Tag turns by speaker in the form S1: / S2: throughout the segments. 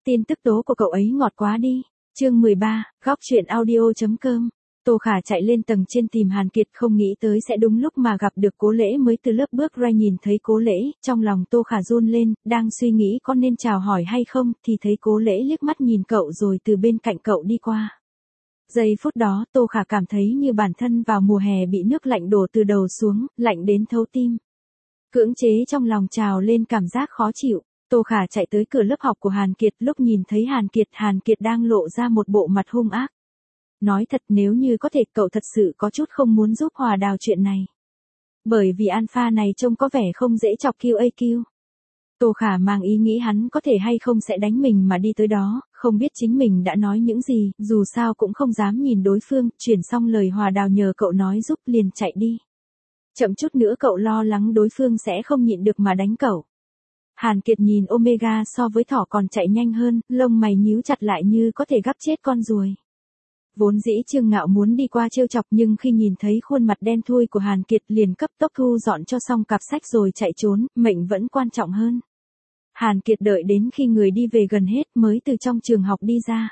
S1: Tin tức tố của cậu ấy ngọt quá đi. Chương 13, góc truyện audio.com. Tô Khả chạy lên tầng trên tìm Hàn Kiệt, không nghĩ tới sẽ đúng lúc mà gặp được Cố Lễ mới từ lớp bước ra. Nhìn thấy Cố Lễ, trong lòng Tô Khả run lên, đang suy nghĩ có nên chào hỏi hay không, thì thấy Cố Lễ liếc mắt nhìn cậu rồi từ bên cạnh cậu đi qua. Giây phút đó, Tô Khả cảm thấy như bản thân vào mùa hè bị nước lạnh đổ từ đầu xuống, lạnh đến thấu tim. Cưỡng chế trong lòng trào lên cảm giác khó chịu. Tô Khả chạy tới cửa lớp học của Hàn Kiệt, lúc nhìn thấy Hàn Kiệt đang lộ ra một bộ mặt hung ác. Nói thật, nếu như có thể cậu thật sự có chút không muốn giúp Hòa Đào chuyện này. Bởi vì alpha này trông có vẻ không dễ chọc QAQ. Tô Khả mang ý nghĩ hắn có thể hay không sẽ đánh mình mà đi tới đó, không biết chính mình đã nói những gì, dù sao cũng không dám nhìn đối phương, chuyển xong lời Hòa Đào nhờ cậu nói giúp liền chạy đi. Chậm chút nữa cậu lo lắng đối phương sẽ không nhịn được mà đánh cậu. Hàn Kiệt nhìn Omega so với thỏ còn chạy nhanh hơn, lông mày nhíu chặt lại như có thể gắp chết con ruồi. Vốn dĩ Trương Ngạo muốn đi qua trêu chọc, nhưng khi nhìn thấy khuôn mặt đen thui của Hàn Kiệt liền cấp tốc thu dọn cho xong cặp sách rồi chạy trốn, mệnh vẫn quan trọng hơn. Hàn Kiệt đợi đến khi người đi về gần hết mới từ trong trường học đi ra.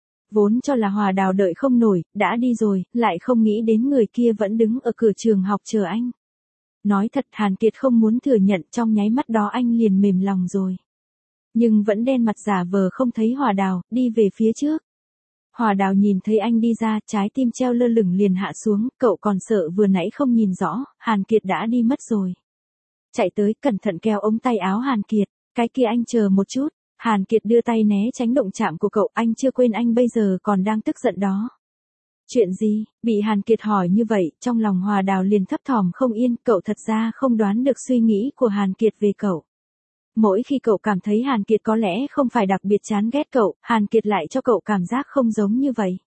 S1: Vốn cho là Hòa Đào đợi không nổi, đã đi rồi, lại không nghĩ đến người kia vẫn đứng ở cửa trường học chờ anh. Nói thật, Hàn Kiệt không muốn thừa nhận, trong nháy mắt đó anh liền mềm lòng rồi. Nhưng vẫn đen mặt giả vờ không thấy Hòa Đào, đi về phía trước. Hòa Đào nhìn thấy anh đi ra, trái tim treo lơ lửng liền hạ xuống, cậu còn sợ vừa nãy không nhìn rõ, Hàn Kiệt đã đi mất rồi. Chạy tới, cẩn thận kéo ống tay áo Hàn Kiệt, cái kia anh chờ một chút. Hàn Kiệt đưa tay né tránh động chạm của cậu, anh chưa quên anh bây giờ còn đang tức giận đó. Chuyện gì? Bị Hàn Kiệt hỏi như vậy, trong lòng Hòa Đào liền thấp thỏm không yên, cậu thật ra không đoán được suy nghĩ của Hàn Kiệt về cậu. Mỗi khi cậu cảm thấy Hàn Kiệt có lẽ không phải đặc biệt chán ghét cậu, Hàn Kiệt lại cho cậu cảm giác không giống như vậy.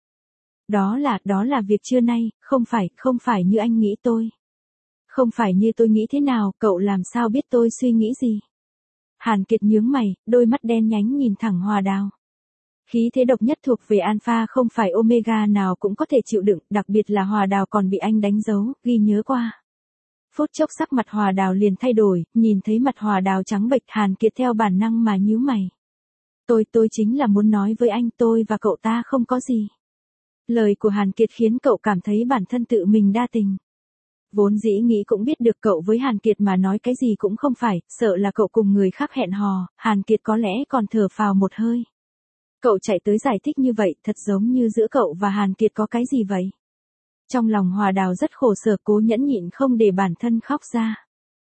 S1: Đó là việc trưa nay, không phải như anh nghĩ tôi. Không phải như tôi nghĩ thế nào, cậu làm sao biết tôi suy nghĩ gì? Hàn Kiệt nhướng mày, đôi mắt đen nhánh nhìn thẳng Hòa Đào. Khí thế độc nhất thuộc về alpha không phải omega nào cũng có thể chịu đựng, đặc biệt là Hòa Đào còn bị anh đánh dấu, ghi nhớ qua. Phút chốc sắc mặt Hòa Đào liền thay đổi, nhìn thấy mặt Hòa Đào trắng bệch, Hàn Kiệt theo bản năng mà nhíu mày. Tôi chính là muốn nói với anh, tôi và cậu ta không có gì. Lời của Hàn Kiệt khiến cậu cảm thấy bản thân tự mình đa tình. Vốn dĩ nghĩ cũng biết được cậu với Hàn Kiệt mà nói cái gì cũng không phải, sợ là cậu cùng người khác hẹn hò, Hàn Kiệt có lẽ còn thở phào một hơi. Cậu chạy tới giải thích như vậy, thật giống như giữa cậu và Hàn Kiệt có cái gì vậy? Trong lòng Hòa Đào rất khổ sở, cố nhẫn nhịn không để bản thân khóc ra.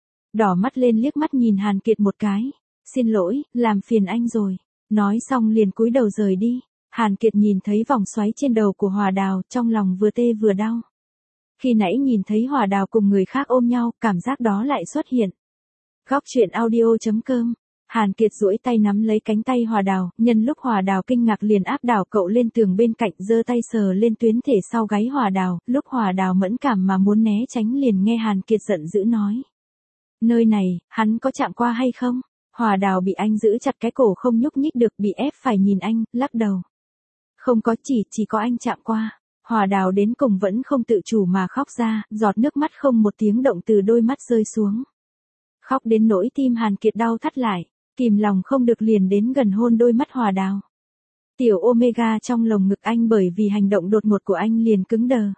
S1: Đỏ mắt lên liếc mắt nhìn Hàn Kiệt một cái. Xin lỗi, làm phiền anh rồi. Nói xong liền cúi đầu rời đi. Hàn Kiệt nhìn thấy vòng xoáy trên đầu của Hòa Đào, trong lòng vừa tê vừa đau. Khi nãy nhìn thấy Hòa Đào cùng người khác ôm nhau, cảm giác đó lại xuất hiện. Góc truyện audio.com. Hàn Kiệt duỗi tay nắm lấy cánh tay Hòa Đào, nhân lúc Hòa Đào kinh ngạc liền áp đảo cậu lên tường bên cạnh, giơ tay sờ lên tuyến thể sau gáy Hòa Đào, lúc Hòa Đào mẫn cảm mà muốn né tránh liền nghe Hàn Kiệt giận dữ nói. Nơi này, hắn có chạm qua hay không? Hòa Đào bị anh giữ chặt cái cổ không nhúc nhích được, bị ép phải nhìn anh, lắc đầu. Không có, chỉ có anh chạm qua. Hòa Đào đến cùng vẫn không tự chủ mà khóc ra, giọt nước mắt không một tiếng động từ đôi mắt rơi xuống. Khóc đến nỗi tim Hàn Kiệt đau thắt lại. Kìm lòng không được liền đến gần hôn đôi mắt Hòa Đào. Tiểu Omega trong lồng ngực anh bởi vì hành động đột ngột của anh liền cứng đờ.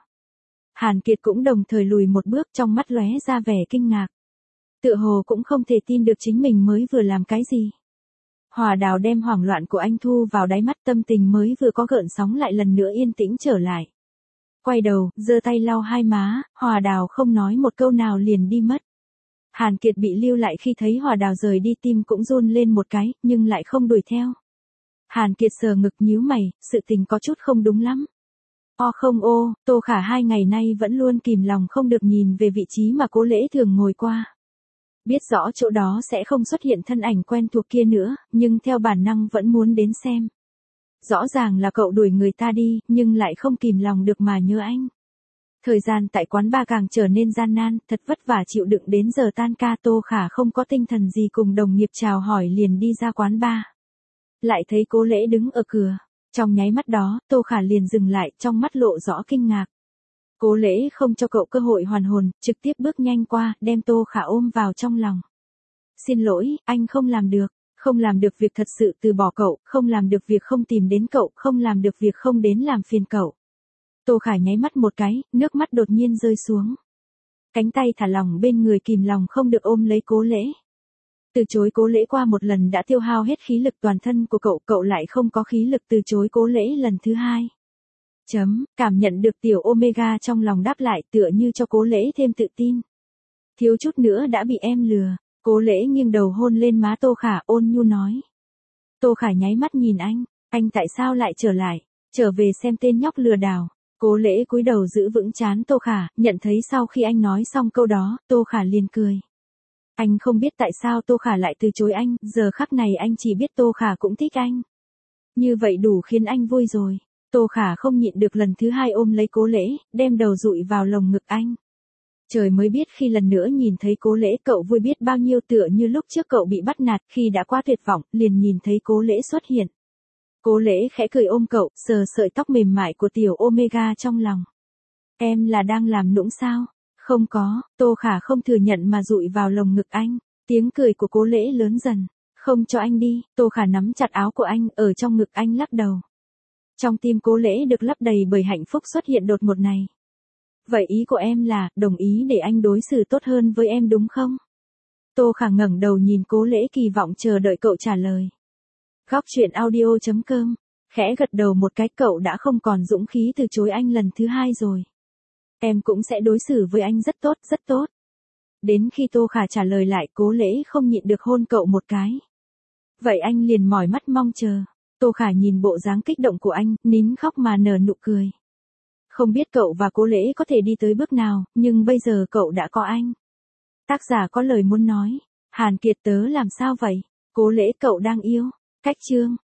S1: Hàn Kiệt cũng đồng thời lùi một bước, trong mắt lóe ra vẻ kinh ngạc. Tựa hồ cũng không thể tin được chính mình mới vừa làm cái gì. Hòa Đào đem hoảng loạn của anh thu vào đáy mắt, tâm tình mới vừa có gợn sóng lại lần nữa yên tĩnh trở lại. Quay đầu, giơ tay lau hai má, Hòa Đào không nói một câu nào liền đi mất. Hàn Kiệt bị lưu lại, khi thấy Hòa Đào rời đi tim cũng run lên một cái, nhưng lại không đuổi theo. Hàn Kiệt sờ ngực nhíu mày, sự tình có chút không đúng lắm. Tô Khả 2 ngày nay vẫn luôn kìm lòng không được nhìn về vị trí mà Cố Lễ thường ngồi qua. Biết rõ chỗ đó sẽ không xuất hiện thân ảnh quen thuộc kia nữa, nhưng theo bản năng vẫn muốn đến xem. Rõ ràng là cậu đuổi người ta đi, nhưng lại không kìm lòng được mà nhớ anh. Thời gian tại quán bar càng trở nên gian nan, thật vất vả chịu đựng đến giờ tan ca, Tô Khả không có tinh thần gì cùng đồng nghiệp chào hỏi liền đi ra quán bar. Lại thấy Cố Lễ đứng ở cửa. Trong nháy mắt đó, Tô Khả liền dừng lại, trong mắt lộ rõ kinh ngạc. Cố Lễ không cho cậu cơ hội hoàn hồn, trực tiếp bước nhanh qua, đem Tô Khả ôm vào trong lòng. Xin lỗi, anh không làm được. Không làm được việc thật sự từ bỏ cậu, không làm được việc không tìm đến cậu, không làm được việc không đến làm phiền cậu. Tô Khả nháy mắt một cái, nước mắt đột nhiên rơi xuống. Cánh tay thả lỏng bên người kìm lòng không được ôm lấy Cố Lễ. Từ chối Cố Lễ qua một lần đã tiêu hao hết khí lực toàn thân của cậu, cậu lại không có khí lực từ chối Cố Lễ lần thứ hai. Cảm nhận được tiểu Omega trong lòng đáp lại tựa như cho Cố Lễ thêm tự tin. Thiếu chút nữa đã bị em lừa. Cố Lễ nghiêng đầu hôn lên má Tô Khả ôn nhu nói. Tô Khả nháy mắt nhìn anh tại sao lại trở lại, trở về xem tên nhóc lừa đảo. Cố Lễ cúi đầu giữ vững trán Tô Khả, nhận thấy sau khi anh nói xong câu đó, Tô Khả liền cười. Anh không biết tại sao Tô Khả lại từ chối anh, giờ khắc này anh chỉ biết Tô Khả cũng thích anh. Như vậy đủ khiến anh vui rồi. Tô Khả không nhịn được lần thứ hai ôm lấy Cố Lễ, đem đầu dụi vào lồng ngực anh. Trời mới biết khi lần nữa nhìn thấy Cố Lễ cậu vui biết bao nhiêu, tựa như lúc trước cậu bị bắt nạt khi đã quá tuyệt vọng, liền nhìn thấy Cố Lễ xuất hiện. Cố Lễ khẽ cười ôm cậu, sờ sợi tóc mềm mại của tiểu Omega trong lòng. Em là đang làm nũng sao? Không có, Tô Khả không thừa nhận mà dụi vào lồng ngực anh. Tiếng cười của Cố Lễ lớn dần. Không cho anh đi, Tô Khả nắm chặt áo của anh, ở trong ngực anh lắc đầu. Trong tim Cố Lễ được lấp đầy bởi hạnh phúc xuất hiện đột ngột này. Vậy ý của em là, đồng ý để anh đối xử tốt hơn với em đúng không? Tô Khả ngẩng đầu nhìn Cố Lễ kỳ vọng chờ đợi cậu trả lời. Góc truyện audio.com, khẽ gật đầu một cái, cậu đã không còn dũng khí từ chối anh lần thứ hai rồi. Em cũng sẽ đối xử với anh rất tốt, rất tốt. Đến khi Tô Khả trả lời lại, Cố Lễ không nhịn được hôn cậu một cái. Vậy anh liền mỏi mắt mong chờ. Tô Khả nhìn bộ dáng kích động của anh, nín khóc mà nở nụ cười. Không biết cậu và Cố Lễ có thể đi tới bước nào, nhưng bây giờ cậu đã có anh. Tác giả có lời muốn nói. Hàn Kiệt tớ làm sao vậy? Cố Lễ cậu đang yêu. Cách chương.